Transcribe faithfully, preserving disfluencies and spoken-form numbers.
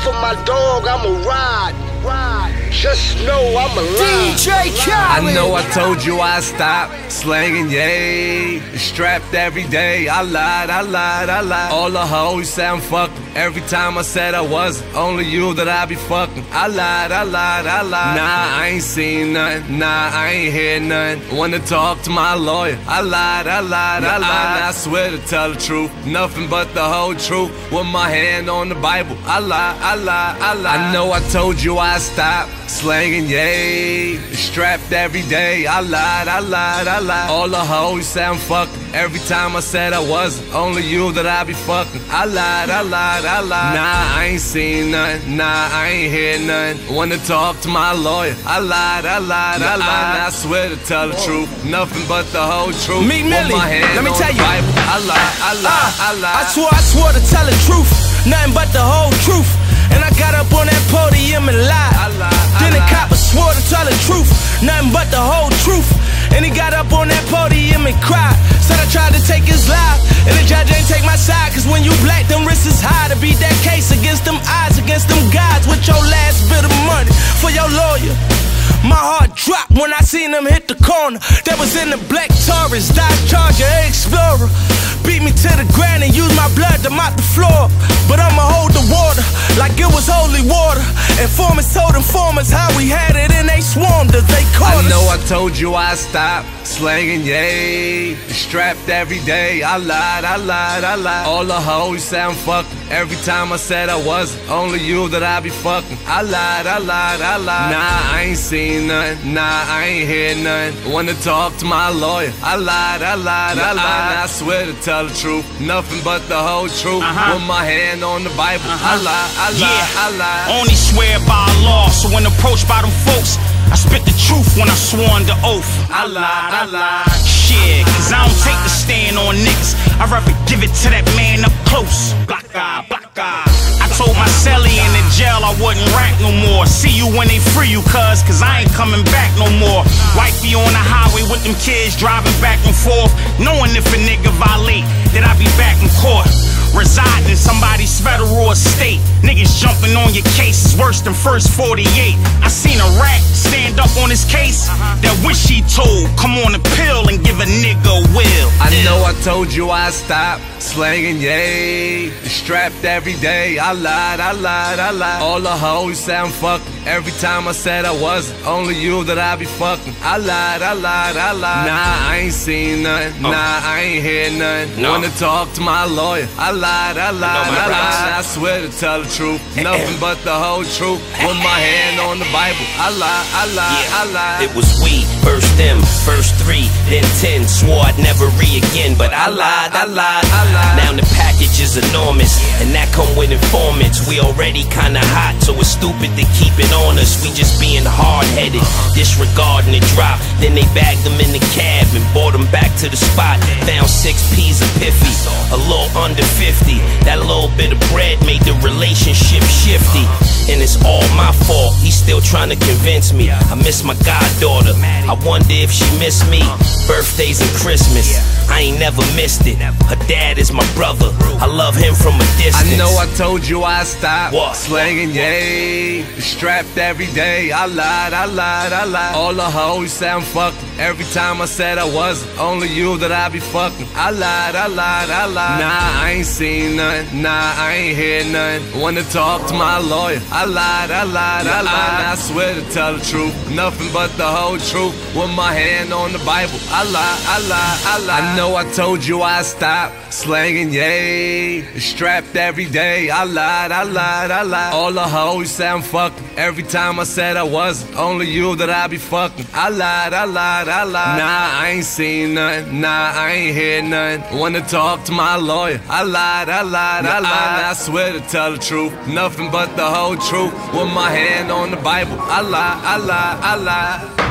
for my dog, I'ma ride. Ride. Just know I'm alive. D J Khaled. I know I told you I'd stop slanging, yay. Strapped every day, I lied, I lied, I lied. All the hoes say I'm fucking. Every time I said I wasn't, only you that I be fucking. I lied, I lied, I lied. Nah, I ain't seen nothing, nah, I ain't hear nothing. Wanna talk to my lawyer. I lied, I lied, I lied. I swear to tell the truth, nothing but the whole truth. With my hand on the Bible. I lied, I lied, I lied. I know I told you I'd stop slanging, yay. Strapped every day, I lied, I lied, I lied. All the hoes say I'm fucking. Every time I said I wasn't, only you that I be fucking. I lied, I lied, I lied. Nah, I ain't seen nothing, nah, I ain't hear nothing. Wanna talk to my lawyer. I lied, I lied, I lied. I swear to tell the truth, nothing but the whole truth. Meek Millie, let me tell you. Bible. I lied, I lied, I lied. I swore, I swore to tell the truth, nothing but the whole truth. And I got up on that podium and lied. I lied, I Then the lied. copper swore to tell the truth, nothing but the whole truth. And he got up on that podium and cried. Said I tried to take his life, and the judge ain't take my side. Cause when you black, them risks is high. To beat that case against them odds, against them gods. With your last bit of money for your lawyer. My heart dropped when I seen him hit the corner. That was in the black Taurus, Dodge Charger, Explorer. Beat me to the ground and used my blood to mop the floor. But I'ma hold the water like it was holy water. Informants told informers how we had it and they swarmed us, they called I us. know I told you I'd stop slanging, yay. Strapped every day, I lied, I lied, I lied. All the hoes say I'm fucking. Every time I said I wasn't, only you that I be fucking. I lied, I lied, I lied. Nah, I ain't seen nothing, nah, I ain't hear nothing. Wanna talk to my lawyer. I lied, I lied, I lied. I swear to tell the truth, nothing but the whole truth. Uh-huh. With my hand on the Bible. Uh-huh. I lied, I lied, Yeah. I lied. Only swear by law, so when approached by them folks, I spit the truth when I swore under oath. I lied, I lied. Shit, cause I don't take the stand on niggas. I'd rather give it to that man up close. Black eye, black eye. I told my celly in the jail I wouldn't rap no more. See you when they free you, cuz, cause I ain't coming back no more. Wifey on the highway with them kids driving back and forth, knowing if a nigga violate, that I be back in court. Residing in somebody's federal estate. Niggas jumping on your case is worse than first forty-eight. I seen a rat stand up on his case that wish he told, come on a pill and give a nigga a will. I know I told you I'd stop slanging, yay. Strapped every day, I lied, I lied, I lied. All the hoes say I'm fucking. Every time I said I wasn't, only you that I be fucking. I lied, I lied, I lied. Nah, I ain't seen nothing, nah, I ain't hear nothing. No. Wanna talk to my lawyer. I lied, I lied, my I rights. lied. I swear to tell the truth, nothing but the whole truth. With my hand on the Bible. I lied, I lied, I lied. It was we, first them, first three, then ten. Swore I'd never re again, but I lied, I lied, I lied. Now the package is enormous, and that come with informants. We already kinda hot, so it's stupid to keep it on us. We just being hard-headed, disregarding the drop. Then they bagged them in the cab and brought them back to the spot. Found six P's of Piffy, a little under fifty. That little bit of bread made the relationship shifty. And it's all my fault, he's still trying to convince me. I miss my goddaughter, I wonder if she missed me. Birthdays and Christmas, I ain't never missed it. Her dad is my brother, I love him from a distance. I know I told you I'd stop What? slanging, yay. Strapped every day, I lied, I lied, I lied. All the hoes say I'm fucking. Every time I said I wasn't, only you that I be fucking. I lied, I lied, I lied. Nah, I ain't seen nothing, nah, I ain't hear nothing. Wanna talk to my lawyer. I lied, I lied, I lied. I swear to tell the truth, nothing but the whole truth. With my hand on the Bible. I lied, I lied, I lied. I know I told you I'd stop slanging, yay. Strapped every day, I lied, I lied, I lied. All the hoes say I'm fucking. Every time I said I wasn't, only you that I be fucking. I lied, I lied, I lied. Nah, I ain't seen nothing, nah, I ain't hear nothing. Wanna talk to my lawyer. I lied, I lied, I lied. I swear to tell the truth, nothing but the whole truth. With my hand on the Bible. I lied, I lied, I lied.